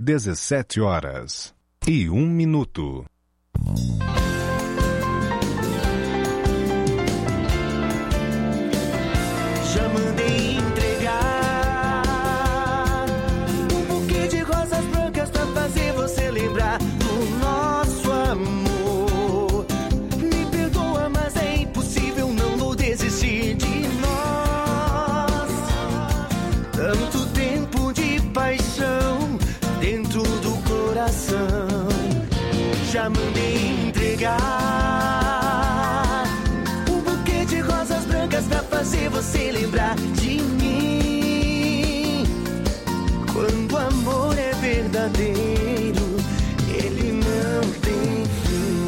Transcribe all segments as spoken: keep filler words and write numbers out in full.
dezessete horas e um minuto. Já mandei entregar um buquê de rosas brancas pra fazer você lembrar do nosso amor. Me perdoa, mas é impossível, não vou desistir de nós. Tanto tempo de paixão dentro do coração. Já mandei entregar um buquê de rosas brancas pra fazer você lembrar de mim. Quando o amor é verdadeiro, ele não tem fim.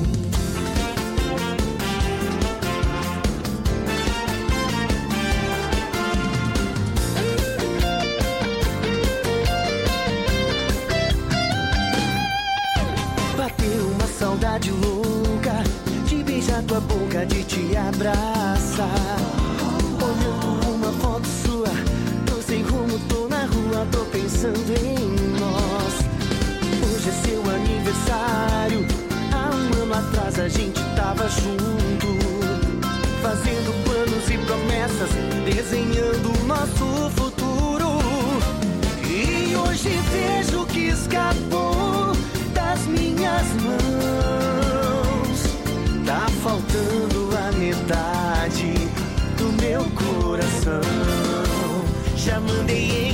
Bateu uma saudade louca de beijar tua boca, de te abraçar. Olhando uma foto sua, tô sem rumo, tô na rua, tô pensando em nós. Hoje é seu aniversário, há um ano atrás a gente tava junto, fazendo planos e promessas, desenhando o nosso futuro. E hoje vejo que escapou das minhas mãos. Tá faltando a metade do meu coração. Já mandei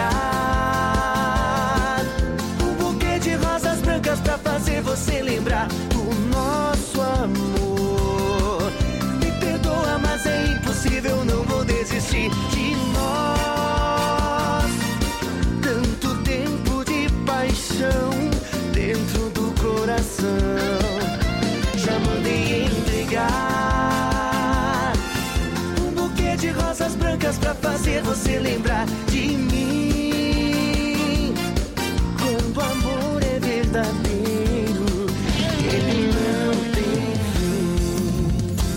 entregar um buquê de rosas brancas pra fazer você lembrar do nosso amor. Me perdoa, mas é impossível, não vou desistir de nós. Tanto tempo de paixão dentro do coração. Já mandei entregar um buquê de rosas brancas pra fazer você lembrar de mim. Quando o amor é verdadeiro, ele não tem fim.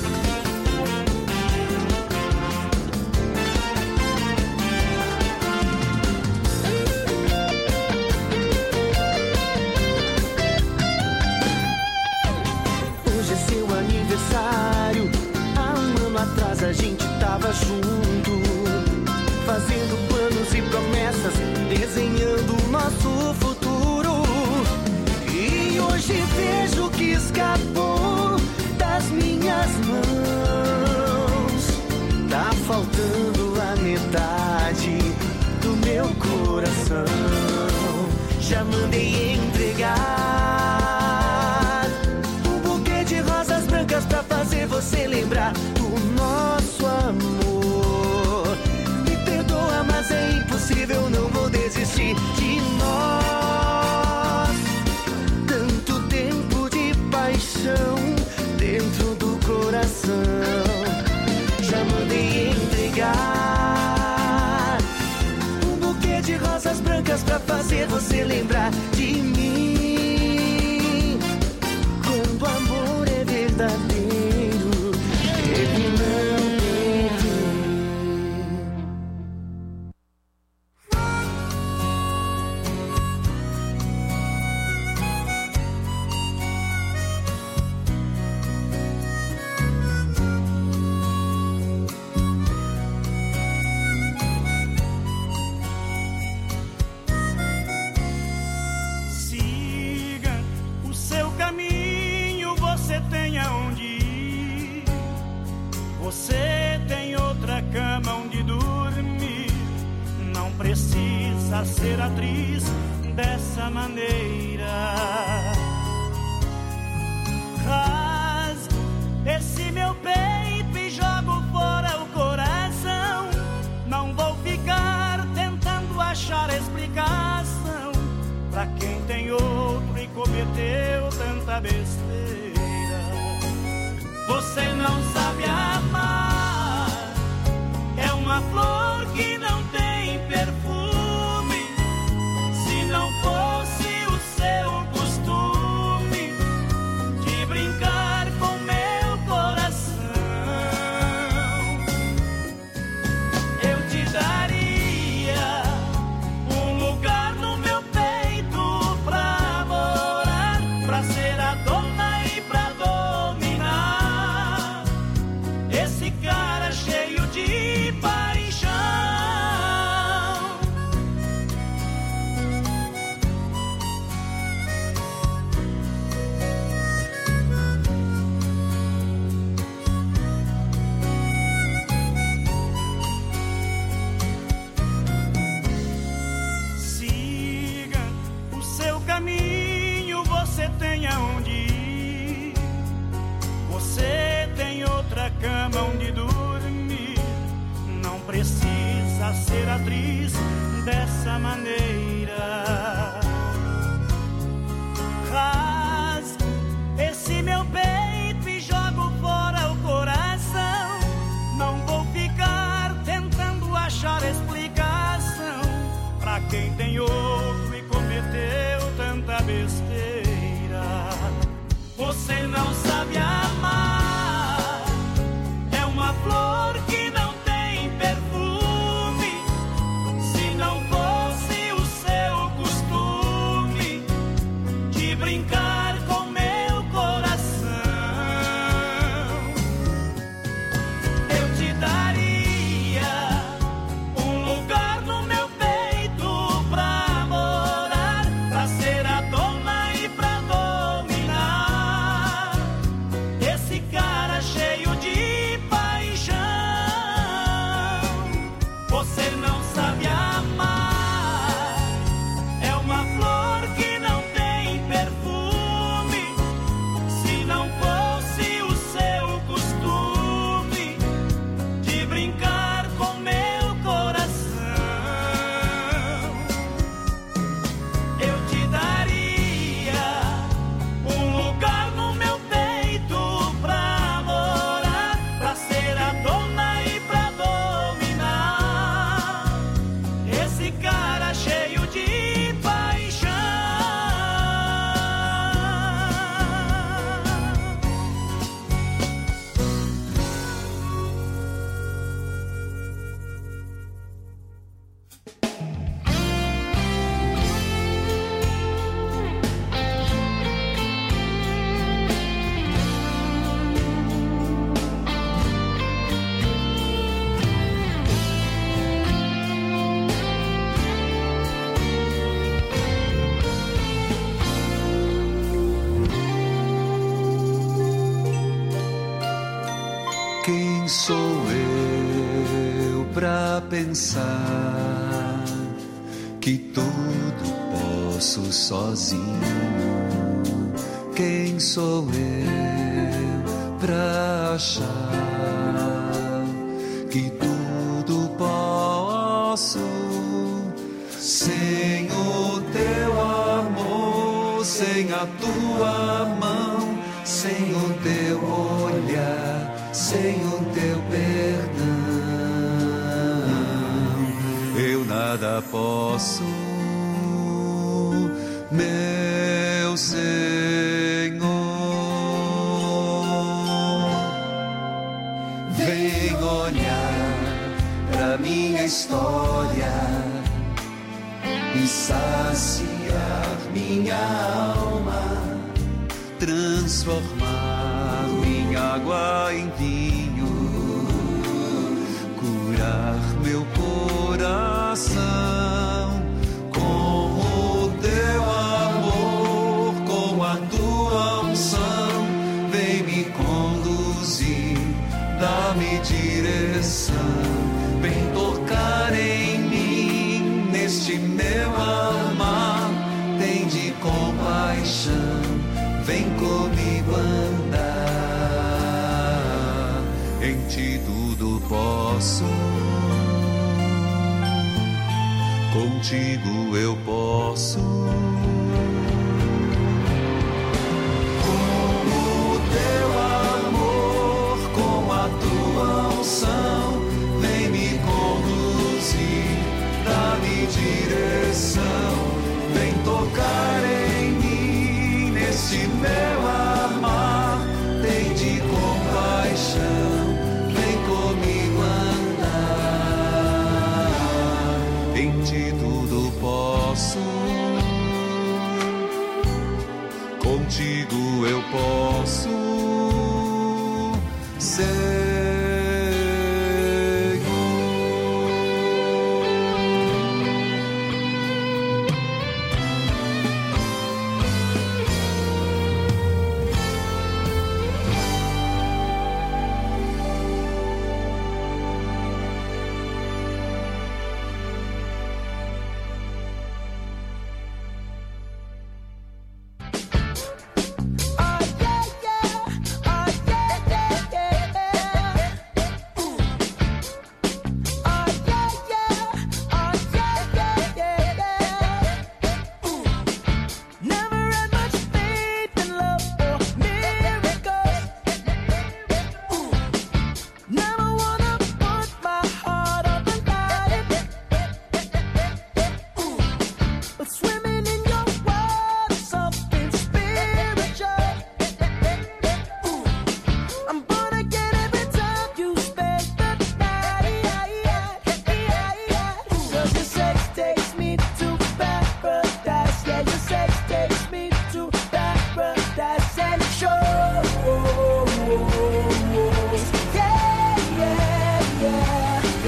Hoje é seu aniversário, há um ano atrás a gente tava junto, fazendo planos e promessas, desenhando o nosso futuro. E hoje vejo que escapou das minhas mãos. Tá faltando a metade do meu coração. Já mandei entregar um buquê de rosas brancas pra fazer você lembrar do nosso amor. Me perdoa, mas é impossível, não vou desistir de nós. Tanto tempo de paixão dentro do coração. Já mandei entregar um buquê de rosas brancas pra fazer você lembrar de mim. Quando o amor é verdadeiro, ele não tem fim. Siga o seu caminho, você tem aonde ir. Você tem outra cama onde dormir. Não precisa ser atriz dessa maneira. Rasgo esse meu peito e jogo fora o coração. Não vou ficar tentando achar explicação pra quem tem outro e cometeu tanta besteira. Você não sabe amar, é uma flor que não tem perfume. Se não fosse o seu costume de brincar com meu coração, eu te daria um lugar no meu peito precisa ser atriz dessa maneira. Rasgo esse meu peito e jogo fora o coração. Não vou ficar tentando achar explicação pra quem tem outro e cometeu tanta besteira. Você não sabe amar, é uma flor que não tem perfume. Se não fosse o seu costume de brincar com meu coração, eu te daria um lugar no meu peito pra morar, pra ser a dona e pra dominar esse cara cheio de paixão. Você não sabe amar, é uma flor que não tem perfume. Se não fosse o seu costume de brincar com meu coração, eu te daria um lugar no meu peito pra morar, pra ser a dona e pra dominar esse cara cheio de paixão. Quem sou eu pra pensar que tudo posso sozinho? Quem sou eu pra achar que tudo posso sem o teu amor, sem a tua mão, sem o teu olhar, sem o teu perdão, eu nada posso, meu Senhor. Vem olhar pra minha história e saciar minha alma, transformar minha água em vinho, curar meu coração com o teu amor, com a tua unção. Vem me conduzir, dá-me direção, vem tocar em mim, neste meu amar, tem de compaixão, vem comigo andar, em ti tudo posso, contigo eu posso. Com o teu amor, com a tua unção, vem me conduzir, dá-me direção, vem tocar em mim, nesse meu amar, tem de compaixão, vem comigo andar, em ti tudo posso, contigo eu posso ser. Oh yeah, yeah.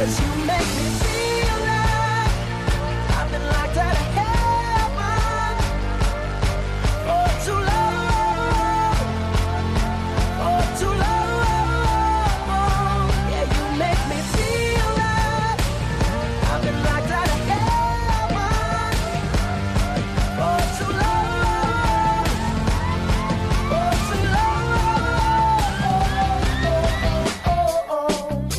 'cause you make me feel like I've been locked out of heaven for too long, for too long. Yeah, you make me feel like I've been locked out of heaven for too long, for too long. Oh, oh, oh, oh.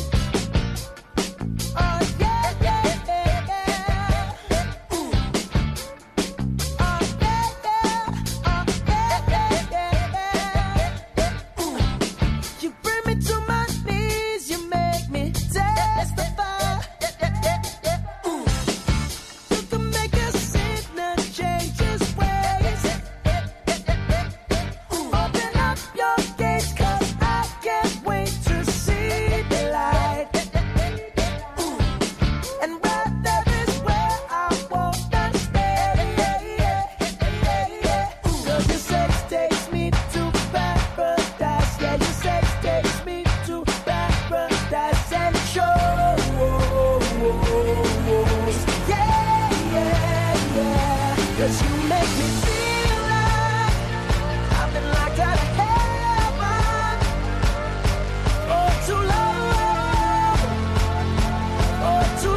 Oh, yeah, yeah, yeah, yeah. Ooh. Oh, yeah, yeah. Oh, yeah, yeah, yeah, yeah. Ooh. You bring me to my knees, you make me testify. Ooh. You can make a sinner change his ways. Ooh. Open up your gates, 'cause I can't wait to see the light. Ooh. And right there is where I wanna stay. Ooh. 'Cause your sex takes me to paradise. Yeah, your sex takes me to paradise and shows. Yeah, yeah, yeah. 'Cause you make me feel like I've been locked out of heaven for too long, for too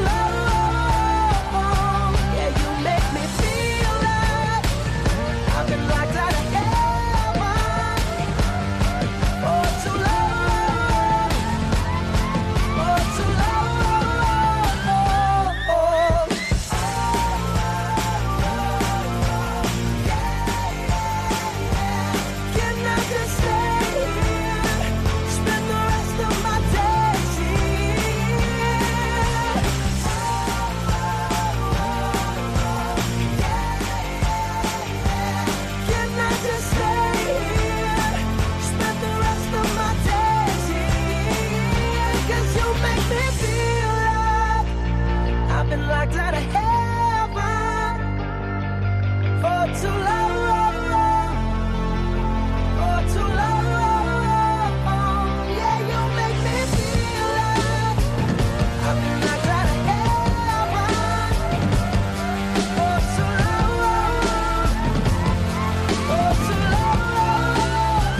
long. Yeah, you make me feel like I've been locked out of heaven for too long, for too long. Can I just stay here, spend the rest of my days here? Can I just stay here, spend the rest of my days here? 'Cause you make me feel like I've been locked out of heaven for too long, for too long. Yeah, you make me feel like I've been locked out of heaven for too long, for too long.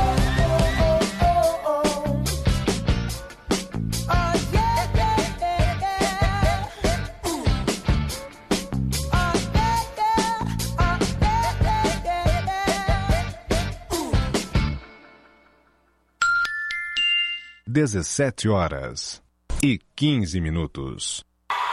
Oh, yeah, yeah, yeah, yeah. Ooh. Oh, yeah, yeah. Oh, yeah, yeah, yeah. Ooh. dezessete horas e quinze minutos.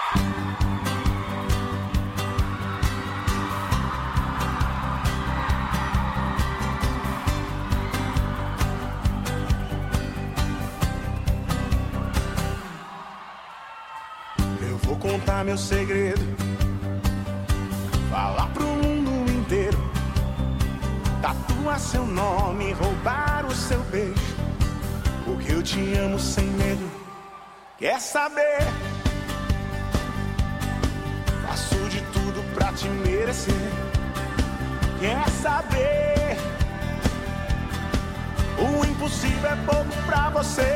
Eu vou contar meu segredo, falar pro mundo inteiro, tatuar seu nome, roubar o seu beijo, porque eu te amo sem medo. Quer saber? Faço de tudo pra te merecer. Quer saber? O impossível é pouco pra você.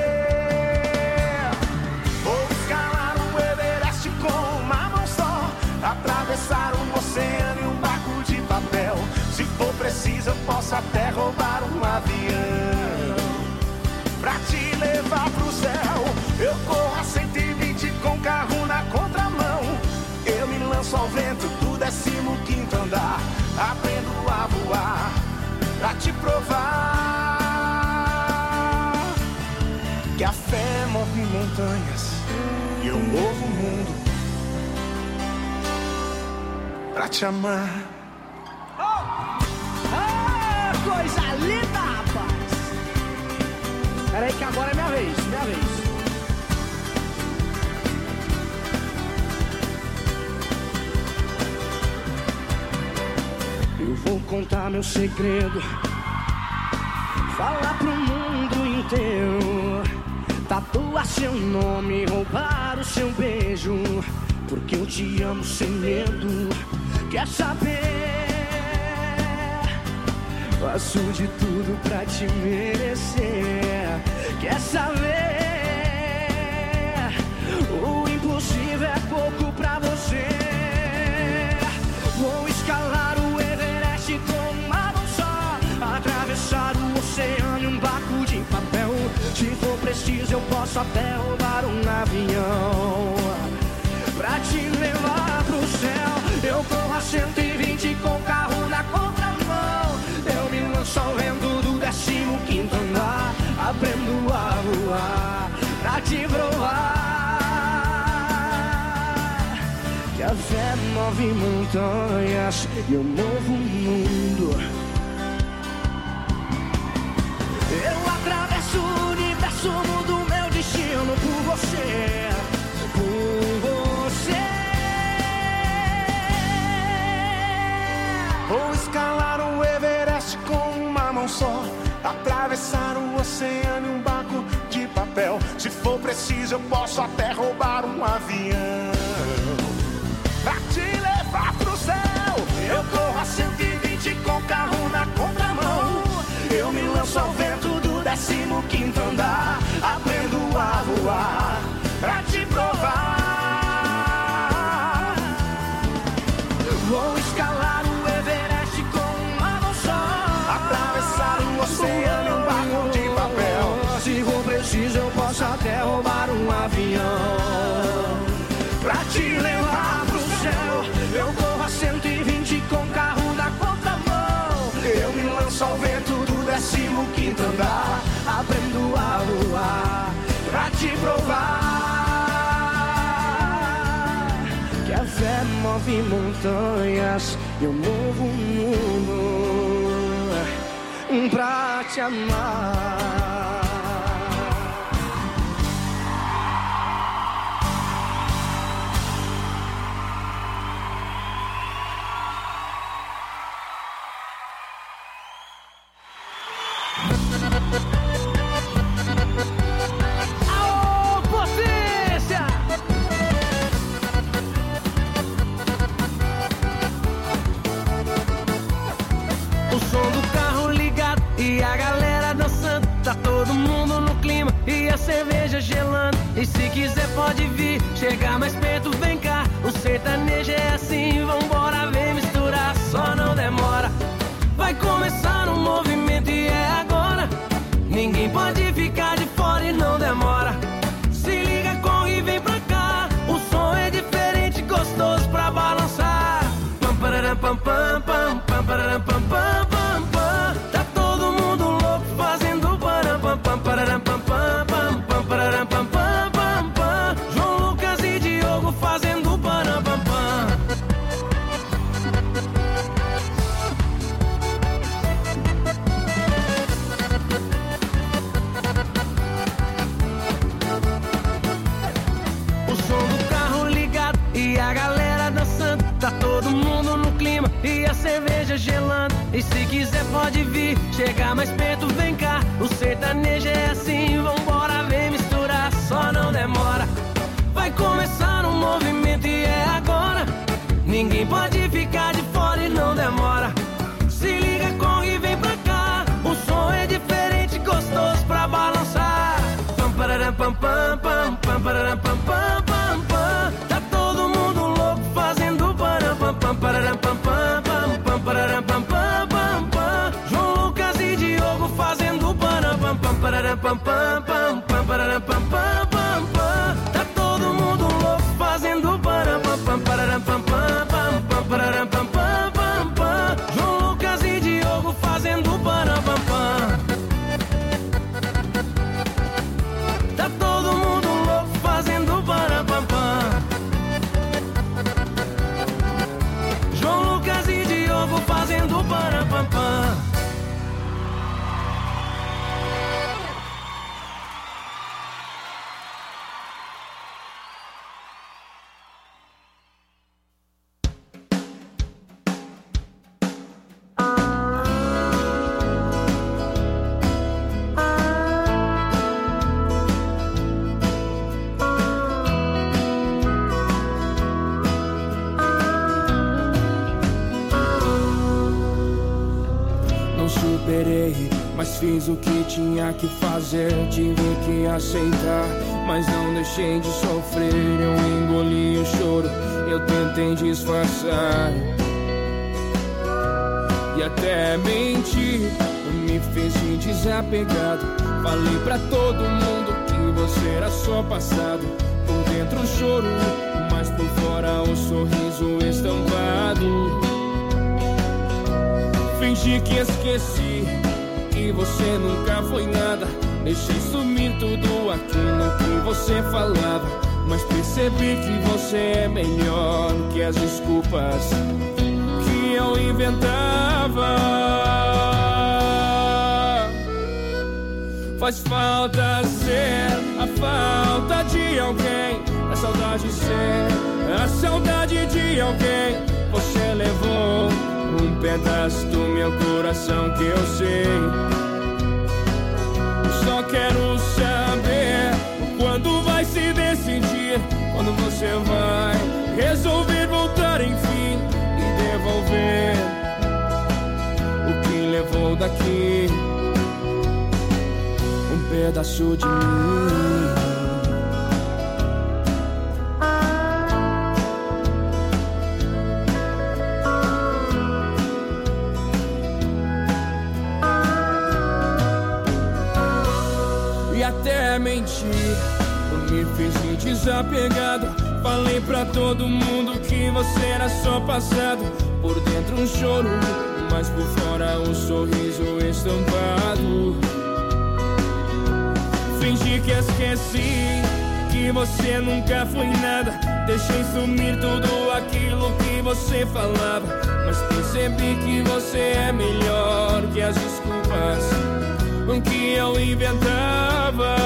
Vou escalar o Everest com uma mão só, atravessar um oceano e um barco de papel. Se for preciso eu posso até roubar um avião pra te levar pro céu. Eu corro a cento e vinte com carro na contramão. Eu me lanço ao vento do décimo quinto andar. Aprendo a voar pra te provar que a fé move montanhas e eu movo o mundo pra te amar. Oh! Ah, coisa linda, rapaz! Peraí que agora é minha vez, minha vez. Eu vou contar meu segredo, falar pro mundo inteiro, tatuar seu nome, roubar o seu beijo, porque eu te amo sem medo. Quer saber? Faço de tudo pra te merecer. Quer saber? O posso até roubar um avião pra te levar pro céu. Eu corro a cento e vinte com o carro na contramão. Eu me lanço ao vento do décimo quinto andar. Aprendo a voar pra te provar que a fé move montanhas e eu movo o mundo. Eu atravesso o universo, mudo meu destino por você, por você. Vou escalar o Everest com uma mão só, atravessar o oceano em um barco de papel. Se for preciso eu posso até roubar um avião pra te levar pro céu. Eu corro a cento e vinte com o carro na contramão. Eu me lanço ao vento do décimo quinto andar. Aprendo a voar pra te provar. Vou escalar o Everest com uma mão só, atravessar o oceano em um barco de papel. Se for preciso eu posso até roubar um avião pra te levar pro céu. Eu corro a cento e vinte com o carro na contramão. Eu me lanço ao vento do décimo quinto andar. Aprendo a voar pra te provar que a fé move montanhas, eu movo o mundo pra te amar. Aô, potência! O som do carro ligado e a galera dançando. Tá todo mundo no clima e a cerveja gelando. E se quiser pode vir, chegar mais perto, vem cá. O sertanejo é assim, vambora, vem misturar, só não demora. Vai começar um movimento e é agora. Ninguém pode ficar de fora e não demora. Se liga, corre e vem pra cá. O som é diferente, gostoso pra balançar. Pam, pararam, pam, pam, pam, pam, pararam, pam, pam, pam, pam. Tá todo mundo louco fazendo param, pam, pam, pararam, pam, pam, pam, pam, pararam, pam, pam, pam, pam. João Lucas e Diogo fazendo param, pam, pam. E a galera dançando, tá todo mundo no clima e a cerveja gelando. E se quiser pode vir, chegar mais perto, vem cá. O sertanejo é assim, vambora, vem misturar, só não demora. Vai começar um movimento e é agora. Ninguém pode ficar de fora e não demora. Se liga, corre e vem pra cá. O som é diferente, gostoso pra balançar. Pam, pararam, pam, pam, pam, pam, pararam, pam, pam, pam, pam. Tá todo mundo louco fazendo param, pam, pam, pararam, pam, pam, pam, pam, pararam, pam, pam, pam, pam. João Lucas e Diogo fazendo param, pam, pam, pararam, pam, pam, pam, pam, pararam, pam, pam, pam, pam. Tá todo mundo louco fazendo param, pam, pam, pararam, pam, pam, pam, pam, pararam, pam, pam, pam, pam. João Lucas e Diogo fazendo param, pam, pam. Tá todo mundo louco fazendo param, pam, pam. João Lucas e Diogo fazendo param, pam, pam. Mas fiz o que tinha que fazer, tive que aceitar, mas não deixei de sofrer. Eu engoli o choro, eu tentei disfarçar e até mentir, me fez de desapegado. Falei pra todo mundo que você era só passado. Por dentro o choro, mas por fora o sorriso estampado. Fingi que esqueci, que você nunca foi nada. Deixei sumir tudo aquilo que você falava, mas percebi que você é melhor que as desculpas que eu inventava. Faz falta ser a falta de alguém, a saudade ser a saudade de alguém. Você levou um pedaço do meu coração que eu sei. Só quero saber quando vai se decidir, quando você vai resolver voltar enfim e devolver o que levou daqui, um pedaço de mim. Até mentir, eu me fiz de desapegado. Falei pra todo mundo que você era só passado. Por dentro um choro, mas por fora um sorriso estampado. Fingi que esqueci, que você nunca foi nada. Deixei sumir tudo aquilo que você falava, mas percebi que você é melhor que as desculpas que eu inventava.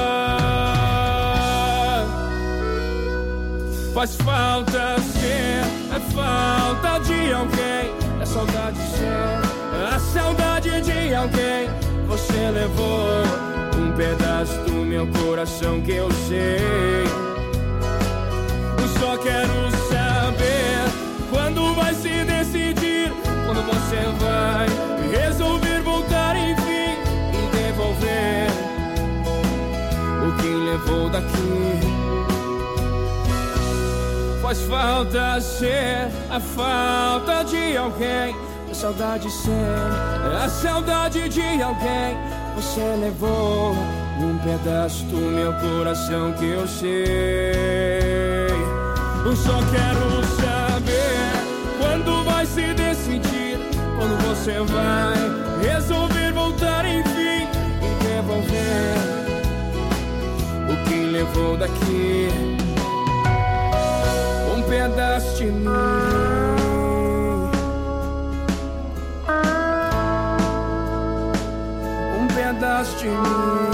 Faz falta ser a falta de alguém, a saudade ser a saudade de alguém. Você levou um pedaço do meu coração que eu sei. Eu só quero saber quando vai se decidir, quando você vai resolver voltar enfim, devolver o que levou daqui. Faz falta ser a falta de alguém, a saudade ser a saudade de alguém. Você levou um pedaço do meu coração que eu sei. Eu só quero saber quando vai se decidir, quando você vai resolver voltar enfim, devolver o que levou daqui, um pedaço de mim, um pedaço de mim.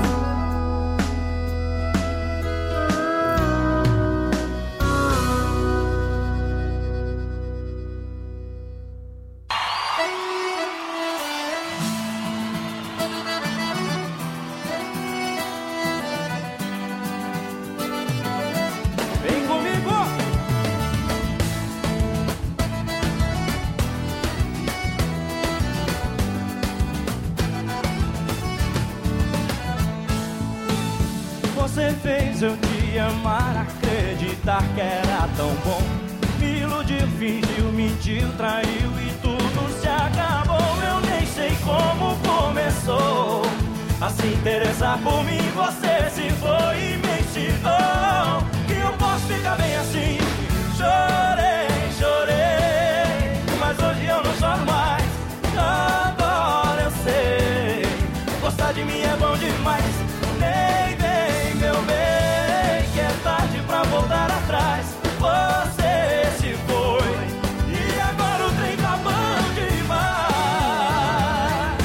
Você fez eu te amar, acreditar que era tão bom. Me iludiu, fingiu, mentiu, traiu e tudo se acabou. Eu nem sei como começou a se interessar por mim. Você se foi e me ensinou que eu posso ficar bem assim. Chorei, chorei, mas hoje eu não choro mais. Agora eu sei, gostar de mim é bom demais. Nem vem, meu bem, que é tarde pra voltar atrás. Você se foi e agora o trem tá bom demais.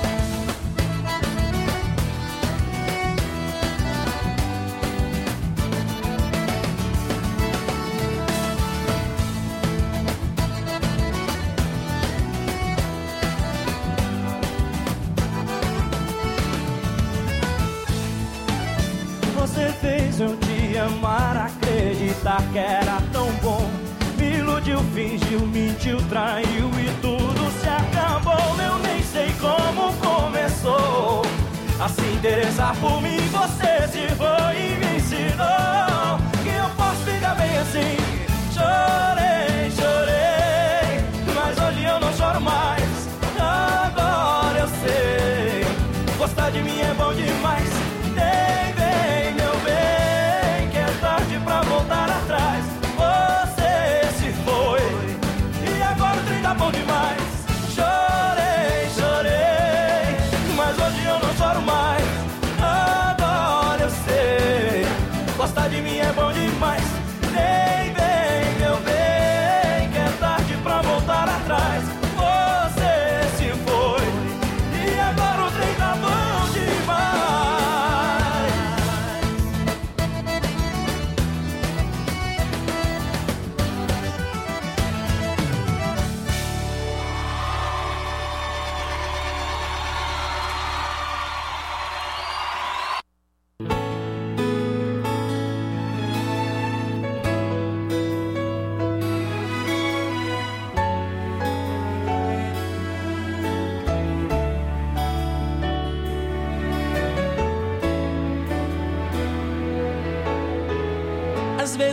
Você fez eu te amar, acreditar que era tão bom. Me iludiu, fingiu, mentiu, traiu e tudo se acabou. Eu nem sei como começou a se interessar por mim. Você se foi e me ensinou que eu posso ficar bem assim. Chorei, chorei, mas hoje eu não choro mais. Agora eu sei, gostar de mim é bom demais. Nem vem, meu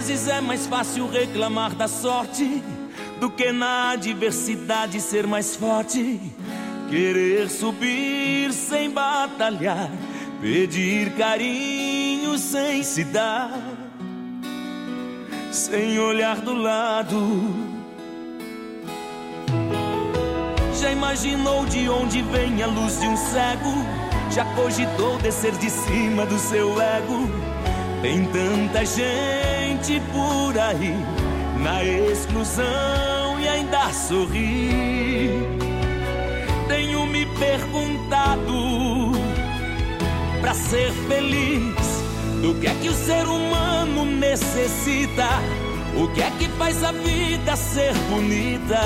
vezes é mais fácil reclamar da sorte do que na adversidade ser mais forte. Querer subir sem batalhar, pedir carinho sem se dar, sem olhar do lado. Já imaginou de onde vem a luz de um cego? Já cogitou descer de cima do seu ego? Tem tanta gente por aí na exclusão e ainda sorri. Tenho me perguntado, pra ser feliz, do que é que o ser humano necessita? O que é que faz a vida ser bonita?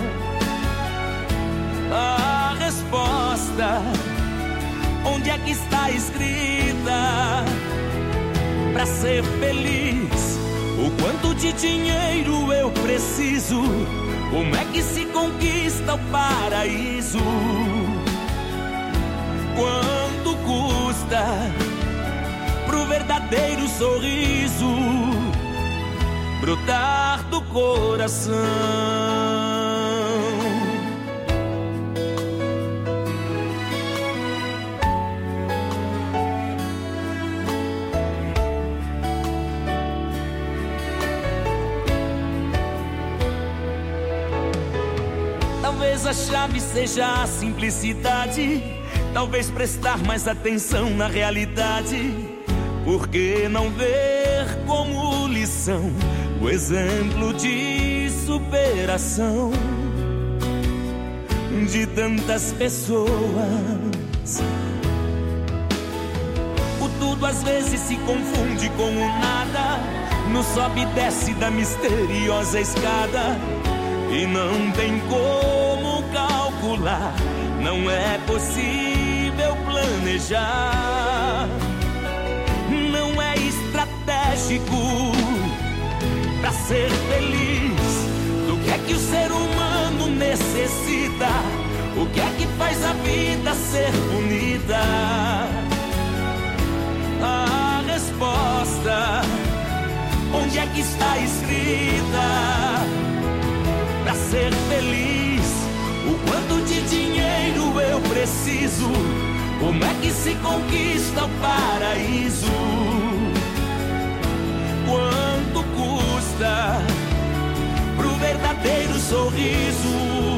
A resposta, onde é que está escrita? Pra ser feliz, o quanto de dinheiro eu preciso? Como é que se conquista o paraíso? Quanto custa pro verdadeiro sorriso brotar do coração? Talvez a chave seja a simplicidade, talvez prestar mais atenção na realidade. Por que não ver como lição o exemplo de superação de tantas pessoas? O tudo às vezes se confunde com o nada, no sobe e desce da misteriosa escada. E não tem como calcular, não é possível planejar. Não é estratégico pra ser feliz. Do que é que o ser humano necessita? O que é que faz a vida ser bonita? A resposta, onde é que está escrita? Pra ser feliz, o quanto de dinheiro eu preciso? Como é que se conquista o paraíso? Quanto custa pro verdadeiro sorriso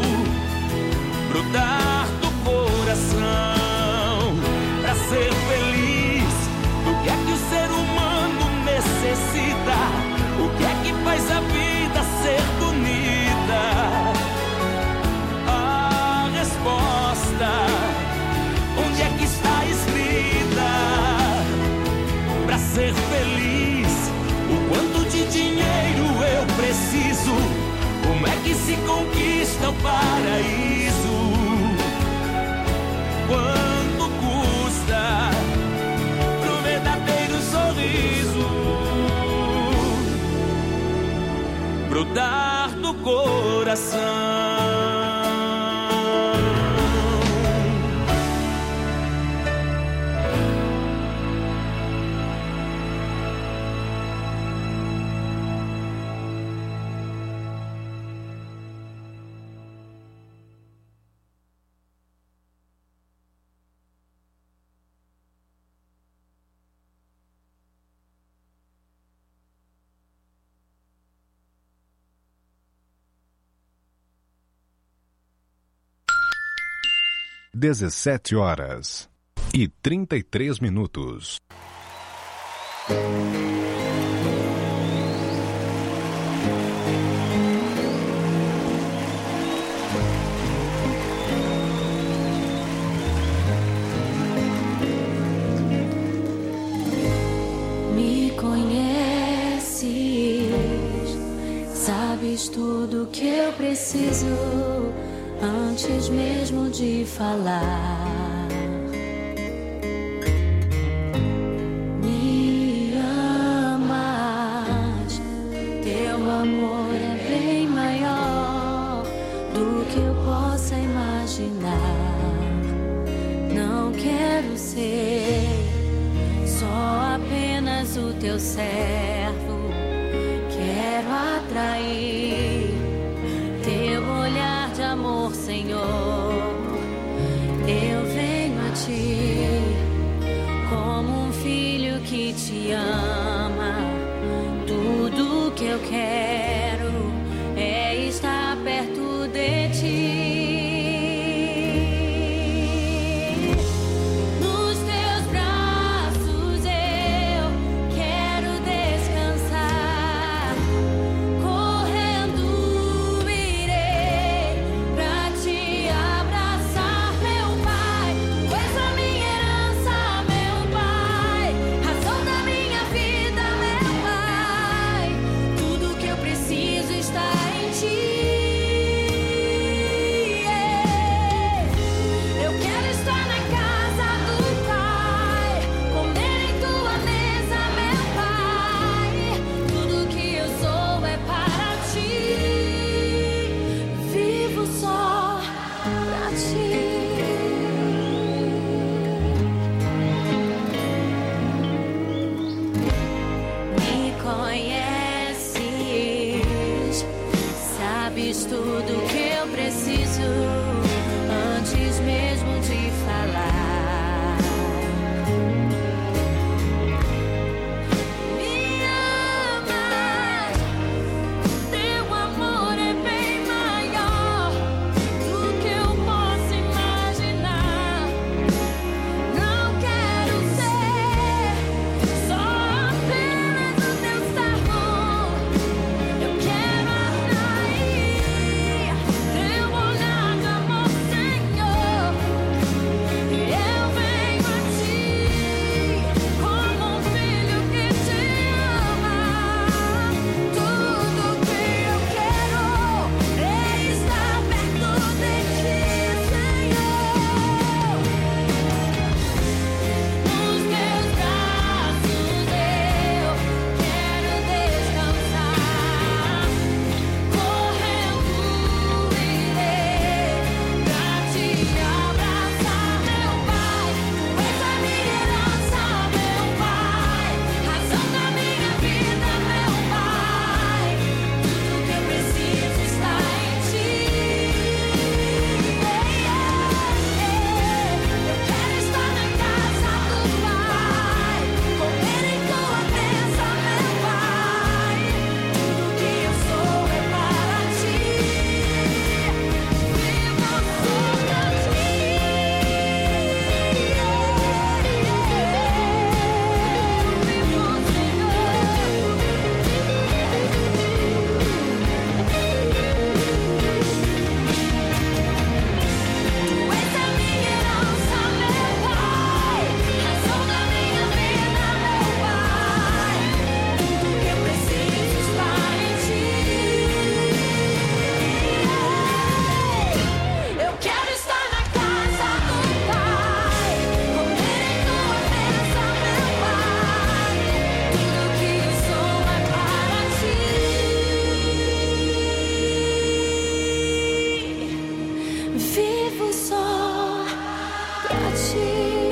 brotar do coração? Pra ser feliz, do que é que o ser humano necessita? O que é que faz a vida ser bonita? A resposta, onde é que está escrita? Pra ser feliz, o quanto de dinheiro eu preciso? Como é que se conquista o paraíso? Quanto custa pro verdadeiro sorriso brotar do coração? dezessete horas e trinta e três minutos. Me conheces, sabes tudo que eu preciso antes mesmo de falar. Me amas, teu amor é bem maior do que eu possa imaginar. Não quero ser só apenas o teu servo, atrair teu olhar de amor, Senhor. Eu venho a ti como um filho que te ama. Tudo que eu quero é estar perto de ti. Tudo que eu preciso antes mesmo de falar. Me amas, teu amor é bem maior do que eu posso imaginar. Não quero ser só apenas o teu servo. Eu quero atrair teu olhar de amor, Senhor. Eu venho a ti como um filho que te ama. Tudo que eu quero é estar perto de ti, Senhor. Nos teus braços eu quero descansar. Correndo irei pra te abraçar, meu Pai. Tu és a minha herança, meu Pai. Razão da minha vida, meu Pai. Tudo que eu preciso está em ti. Eu quero estar na casa do Pai, comer em tua mesa, meu Pai. Tudo que eu sou é para ti. Vivo só pra ti. Vivo, Tu és a minha herança, meu Pai. Razão da minha vida, meu Pai. Tudo que eu preciso está em ti. Eu quero estar na casa do Pai, comer em tua mesa, meu Pai. Tudo que eu sou é para ti. Vivo só pra ti.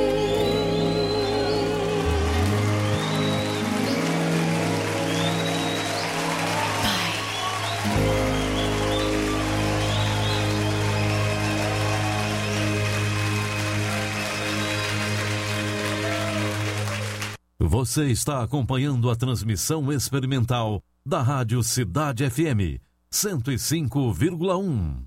Você está acompanhando a transmissão experimental da Rádio Cidade F M cento e cinco vírgula um.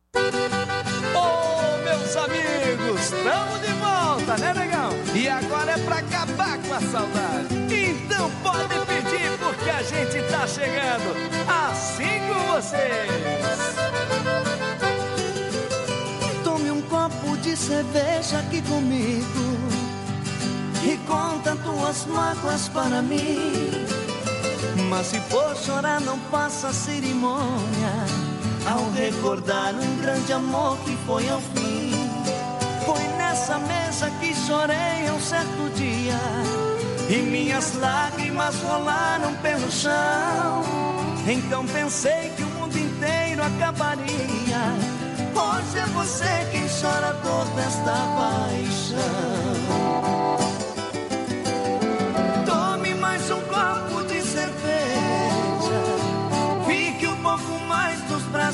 Ô, meus amigos, estamos de volta, né, negão? E agora é pra acabar com a saudade. Então pode pedir, porque a gente tá chegando assim com vocês. Tome um copo de cerveja aqui comigo e conta tuas mágoas para mim. Mas se for chorar, não faça cerimônia ao recordar um grande amor que foi ao fim. Foi nessa mesa que chorei um certo dia e minhas lágrimas rolaram pelo chão. Então pensei que o mundo inteiro acabaria. Hoje é você quem chora a dor desta paixão. Tome mais um copo de cerveja, fique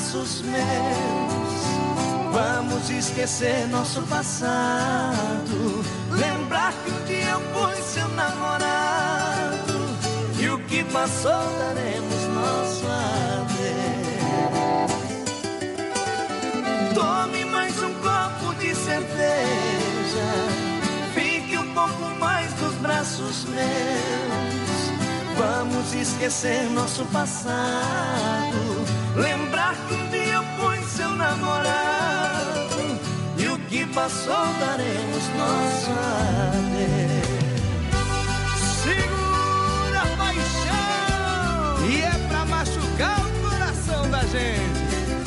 braços meus. Vamos esquecer nosso passado, lembrar que um dia eu fui seu namorado, e o que passou daremos nosso adeus. Tome mais um copo de cerveja, fique um pouco mais nos braços meus. Vamos esquecer nosso passado, lembrar que um dia eu fui seu namorado, e o que passou daremos nosso adeus. Segura a paixão, e é pra machucar o coração da gente.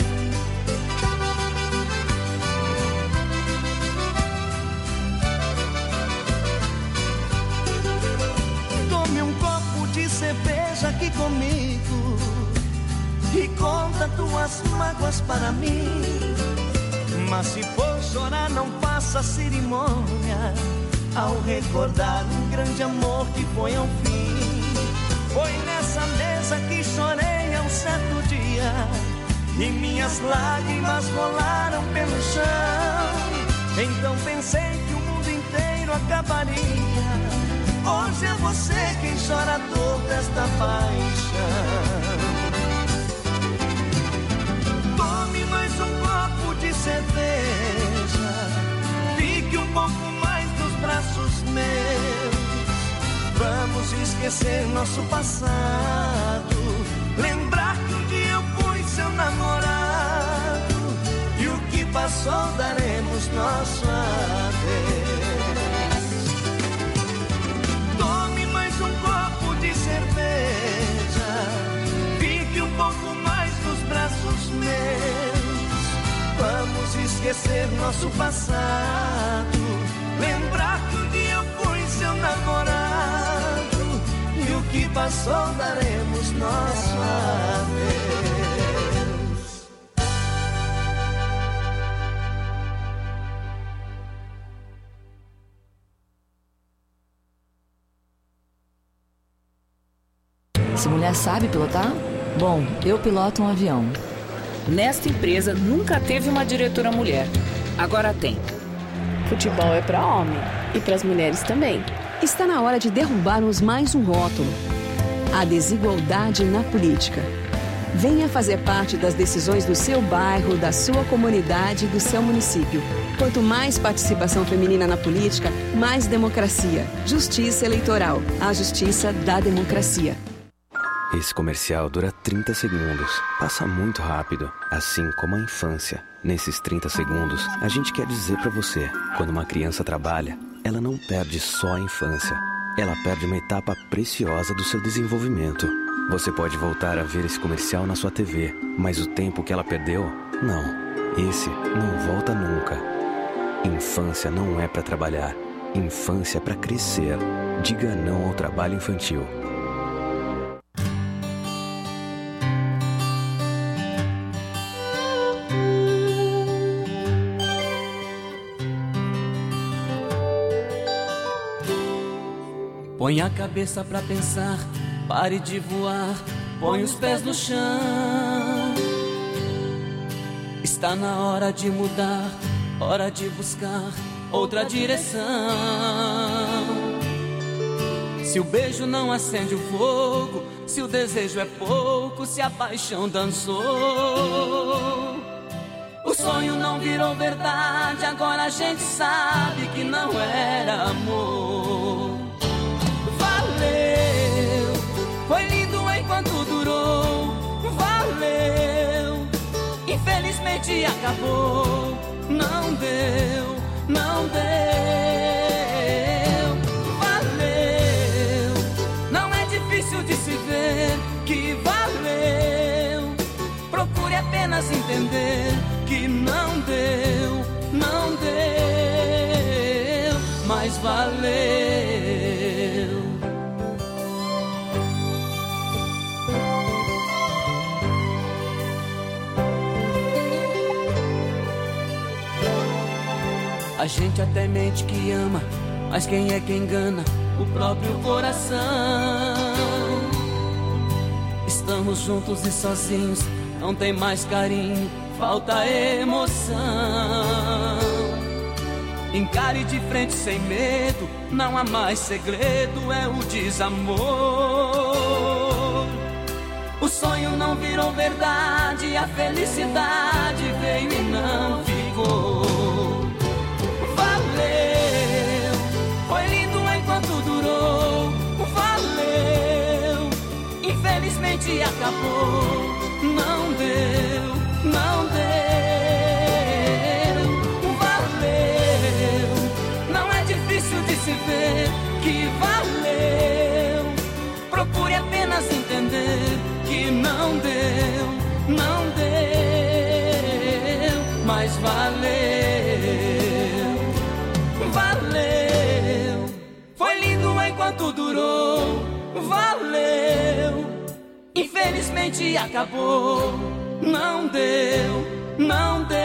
Tome um copo de cerveja aqui comigo e conta tuas mágoas para mim. Mas se for chorar, não faça cerimônia ao recordar um grande amor que foi ao fim. Foi nessa mesa que chorei a um certo dia, e minhas lágrimas rolaram pelo chão. Então pensei que o mundo inteiro acabaria. Hoje é você quem chora a dor desta paixão. Tome mais um copo de cerveja, fique um pouco mais nos braços meus. Vamos esquecer nosso passado, lembrar que um dia eu fui seu namorado, e o que passou daremos nosso adeus. Tome mais um copo de cerveja, fique um pouco mais nos braços meus. Vamos esquecer nosso passado, lembrar que um dia eu fui seu namorado, e o que passou daremos nosso adeus. Essa mulher sabe pilotar? Bom, eu piloto um avião. Nesta empresa nunca teve uma diretora mulher. Agora tem. Futebol é para homem e para as mulheres também. Está na hora de derrubarmos mais um rótulo: a desigualdade na política. Venha fazer parte das decisões do seu bairro, da sua comunidade e do seu município. Quanto mais participação feminina na política, mais democracia. Justiça Eleitoral. A justiça da democracia. Esse comercial dura trinta segundos. Passa muito rápido, assim como a infância. Nesses trinta segundos, a gente quer dizer pra você: quando uma criança trabalha, ela não perde só a infância. Ela perde uma etapa preciosa do seu desenvolvimento. Você pode voltar a ver esse comercial na sua T V, mas o tempo que ela perdeu, não. Esse não volta nunca. Infância não é pra trabalhar. Infância é pra crescer. Diga não ao trabalho infantil. Põe a cabeça pra pensar, pare de voar, põe os pés no chão. Está na hora de mudar, hora de buscar outra direção. Se o beijo não acende o fogo, se o desejo é pouco, se a paixão dançou, o sonho não virou verdade, agora a gente sabe que não era amor. Valeu, foi lindo enquanto durou, valeu, infelizmente acabou, não deu, não deu, valeu, não é difícil de se ver que valeu, procure apenas entender que não deu, não deu, mas valeu. A gente até mente que ama, mas quem é que engana? O próprio coração. estamos juntos e sozinhos, não tem mais carinho, falta emoção. Encare de frente sem medo, não há mais segredo, é o desamor. O sonho não virou verdade, a felicidade veio e não ficou. Valeu, foi lindo enquanto durou. Valeu, infelizmente acabou. Não deu, não deu. Valeu, não é difícil de se ver que valeu. Procure apenas entender que não deu, não deu, mas valeu, valeu. Foi lindo enquanto durou, valeu. Infelizmente acabou, não deu, não deu,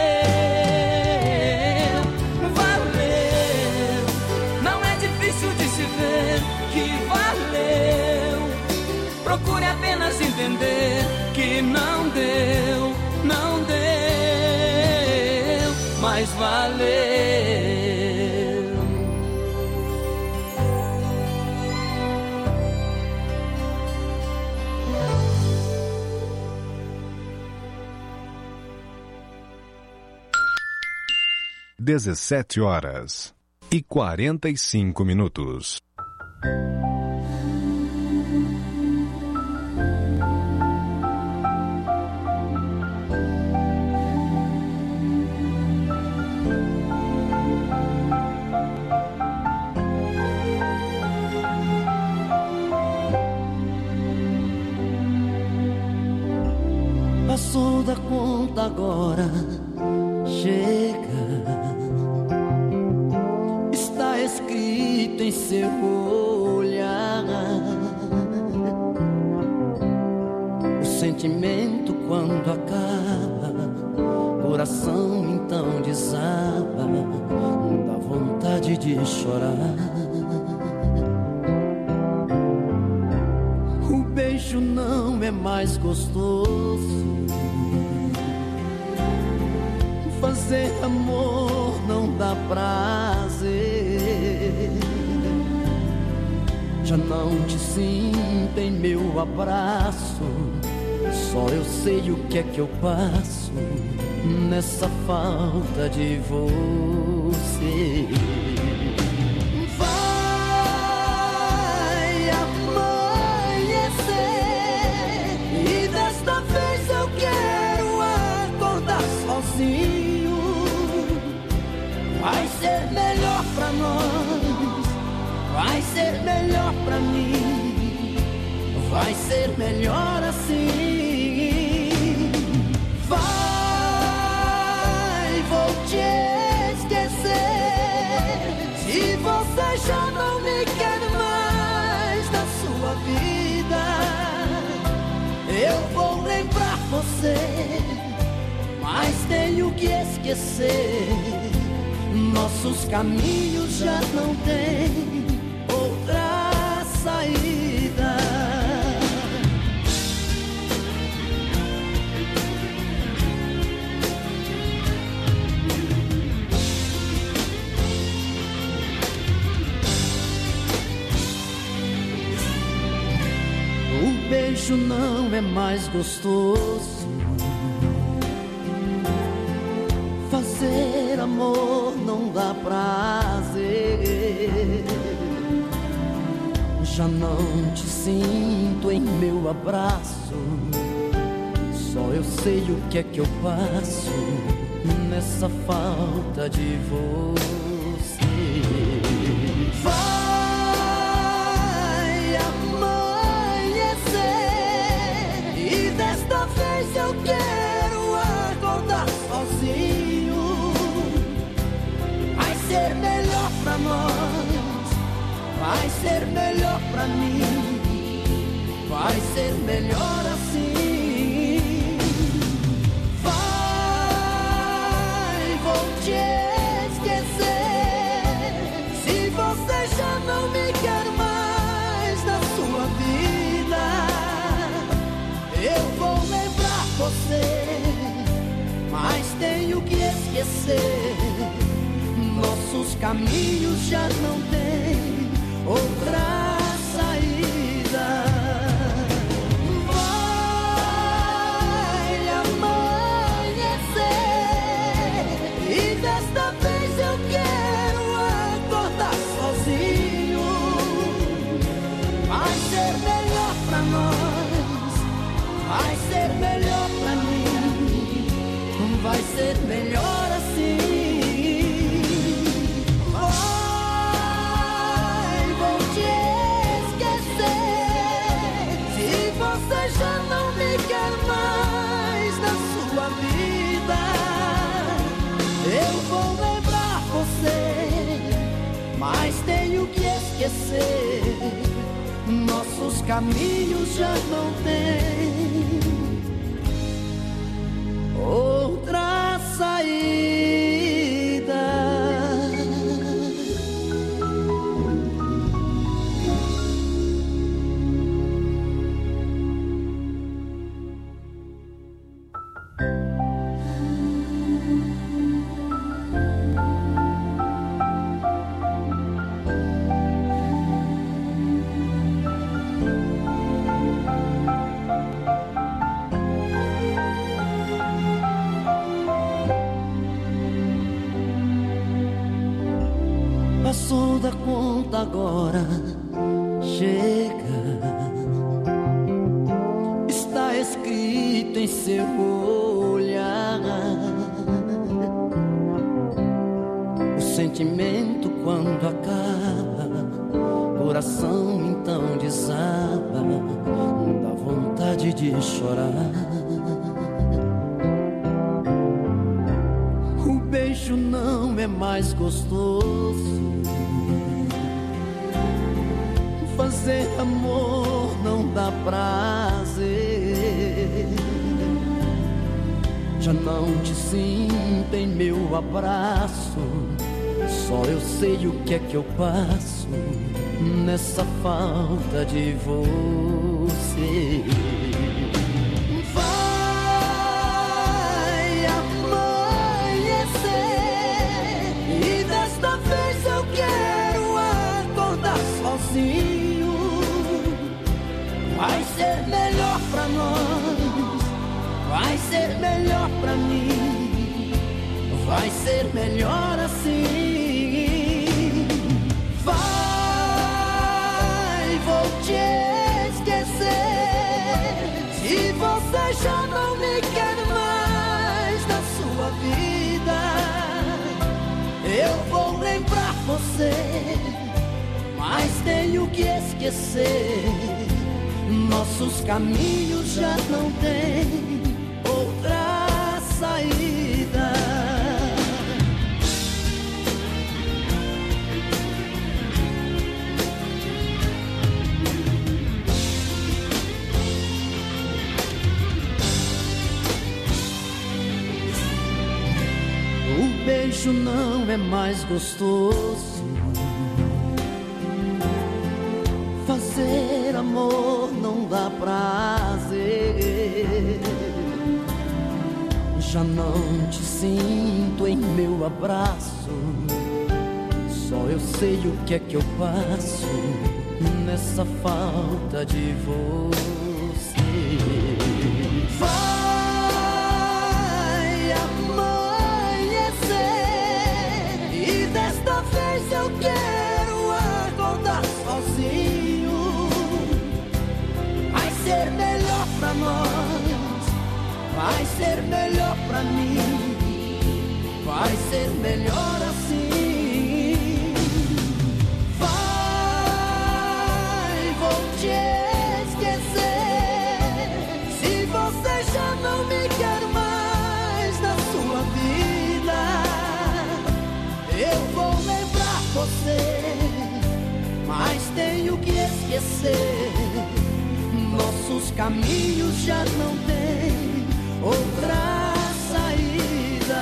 valeu. Não é difícil de se ver que valeu. Procure apenas entender que não deu, não deu, mas valeu. dezessete horas e quarenta e cinco minutos. Passou da conta agora, chega. Está escrito em seu olhar. O sentimento quando acaba, coração então desaba, dá vontade de chorar. O beijo não é mais gostoso, fazer amor não dá prazer. Já não te sinto em meu abraço, só eu sei o que é que eu passo nessa falta de você. Vai amanhecer e desta vez eu quero acordar sozinho. Vai ser melhor pra nós, vai ser melhor pra mim, vai ser melhor assim. Vai, vou te esquecer, se você já não me quer mais na sua vida. Eu vou lembrar você, mas tenho que esquecer. Nossos caminhos já não têm outra saída. O beijo não é mais gostoso, fazer amor não dá prazer. Já não te sinto em meu abraço, só eu sei o que é que eu passo nessa falta de você. Vai amanhecer e desta vez eu quero acordar sozinho. Vai ser melhor pra nós, vai ser melhor pra mim, vai ser melhor assim. Vai, vou te esquecer, se você já não me quer mais na sua vida. você, mas tenho que esquecer. Nossos caminhos já não têm outra saída. Vai amanhecer e desta vez eu quero acordar sozinho. Vai ser melhor pra nós, vai ser melhor pra mim, vai ser melhor assim. Vai, vou te esquecer. Se você já não me quer mais na sua vida, eu vou lembrar você, mas tenho que esquecer. Nossos caminhos já não têm outra saída. Passou da conta agora, chega. Está escrito em seu olhar. O sentimento quando acaba, coração então desaba, dá vontade de chorar. O beijo não é mais gostoso, fazer amor não dá prazer. Já não te sinto em meu abraço, só eu sei o que é que eu passo nessa falta de você. Vai amanhecer e desta vez eu quero acordar sozinho. Vai ser melhor pra nós, vai ser melhor pra mim, vai ser melhor assim. Vai, vou te esquecer. Se você já não me quer mais na sua vida, eu vou lembrar você, mas tenho que esquecer. Nossos caminhos já não têm outra saída. O beijo não é mais gostoso, fazer amor não dá prazer. Já não te sinto em meu abraço, só eu sei o que é que eu passo nessa falta de você. Vai amanhecer e desta vez eu quero acordar sozinho. Vai ser melhor pra nós, vai ser melhor pra mim, vai ser melhor assim. Vai, vou te esquecer. Se você já não me quer mais na sua vida, eu vou lembrar você, mas tenho que esquecer. Nossos caminhos já não têm outra saída.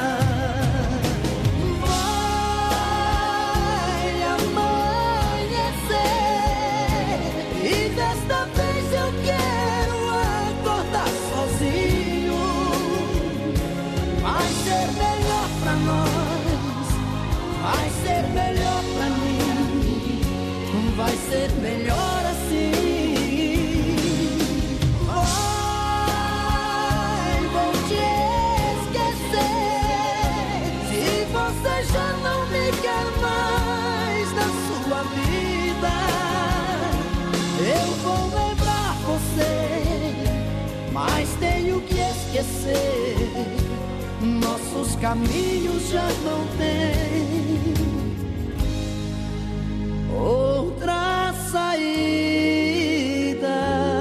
Vai amanhecer e desta vez eu quero acordar sozinho. esquecer. Nossos caminhos já não têm outra saída.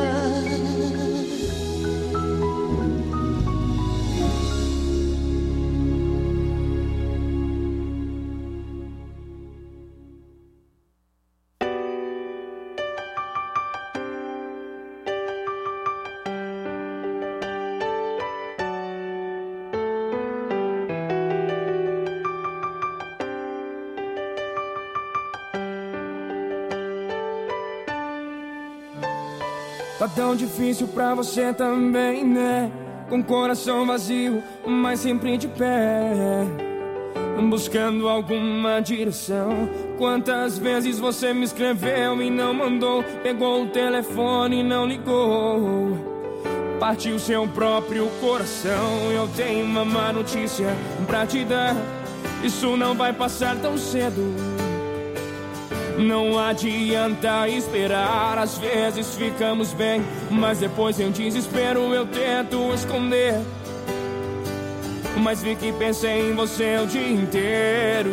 Tá tão difícil pra você também, né? Com coração vazio, mas sempre de pé, buscando alguma direção. Quantas vezes você me escreveu e não mandou? Pegou o telefone e não ligou. Partiu seu próprio coração. Eu tenho uma má notícia pra te dar: isso não vai passar tão cedo. Não adianta esperar, às vezes ficamos bem, mas depois em desespero eu tento esconder. Mas vi que pensei em você o dia inteiro.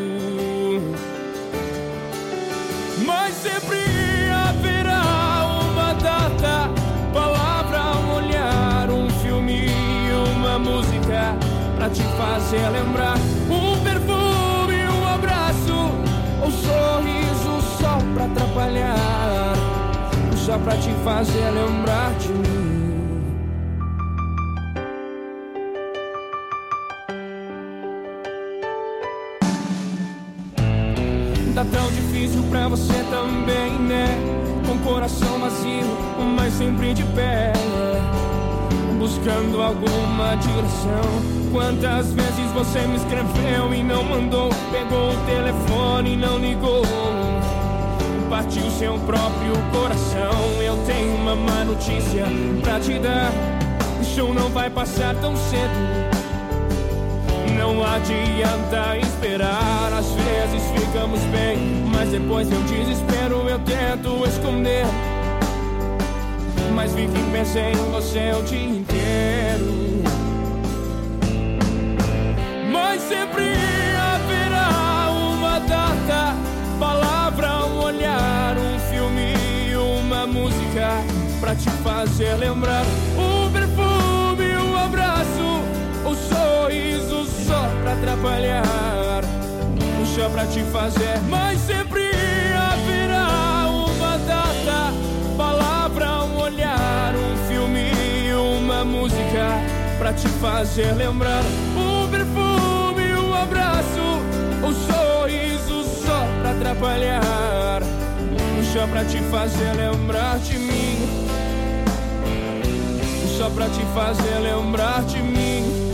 Mas sempre haverá uma data, palavra, um olhar, um filme, uma música pra te fazer lembrar. Um perfume, um abraço, um sorriso só pra atrapalhar, só pra te fazer lembrar de mim. Tá tão difícil pra você também, né? Com coração vazio, mas sempre de pé, buscando alguma direção. Quantas vezes você me escreveu e não mandou? Pegou o telefone e não ligou. Partiu seu próprio coração. Eu tenho uma má notícia pra te dar: isso não vai passar tão cedo. Não adianta esperar, às vezes ficamos bem, mas depois eu desespero, eu tento esconder. Mas vi que pensei em você o dia inteiro. Mas sempre haverá uma data, palavra, um olhar, um filme, uma música pra te fazer lembrar. Um perfume, um abraço, um sorriso só pra atrapalhar, só pra te fazer. Mas sempre haverá uma data, palavra, um olhar, um filme, uma música pra te fazer lembrar. Um perfume, um abraço, um sorriso só pra atrapalhar, só pra te fazer lembrar de mim, só pra te fazer lembrar de mim.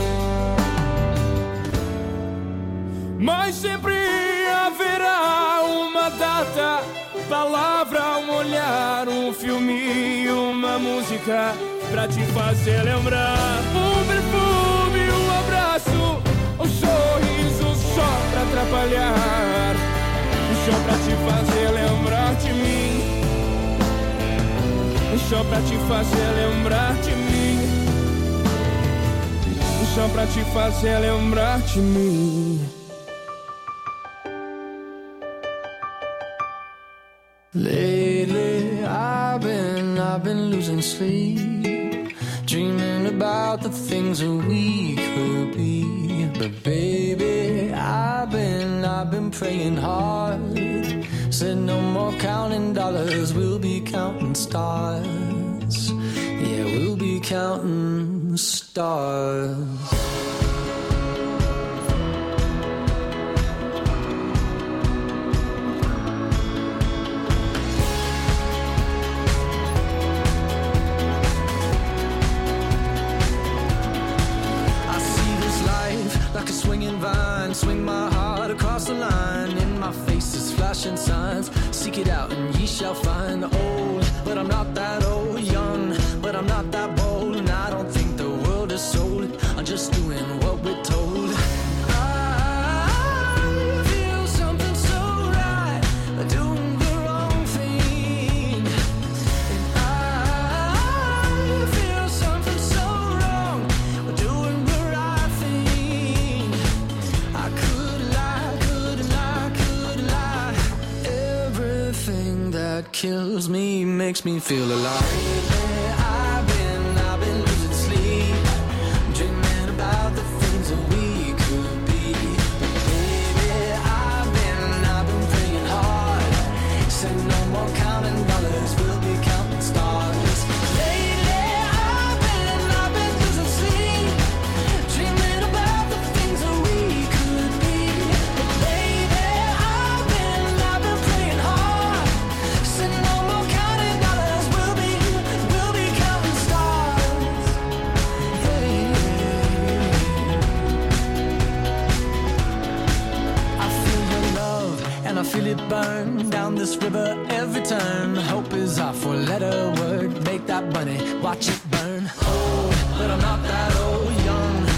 Mas sempre haverá uma data, palavra, um olhar, um filme, uma música pra te fazer lembrar. Um perfume, um abraço, um sorriso só pra atrapalhar, só pra te fazer lembrar de mim, só pra te fazer lembrar de mim, só pra te fazer lembrar de mim. Lately I've been, I've been losing sleep, dreaming about the things that we could be. But baby, I've been, I've been praying hard. Said no more counting dollars, we'll be counting stars. Yeah, we'll be counting stars. Like a swinging vine, swing my heart across the line. In my face is flashing signs. Seek it out and ye shall find. Old, but I'm not that old. Young, but I'm not that bold. And I don't think the world is sold. I'm just doing what we're told. I feel something so right, doing the wrong thing. And I feel something so wrong, doing fills me, makes me feel alive. I've been, I've been losing sleep, dreaming about the things that we could be. Baby, I've been, I've been praying hard. Said no more counting dollars, we'll be counting stars. Lately, I've been, I've been losing sleep, dreaming about the things that we could be. Baby, I've been, I've been praying hard. Said no more counting dollars, we'll be, we'll be counting stars. Yeah. I feel your love and I feel it burn down this river every turn. Hope is our four-letter word. Make that money, watch it burn. Oh, but I'm not that old.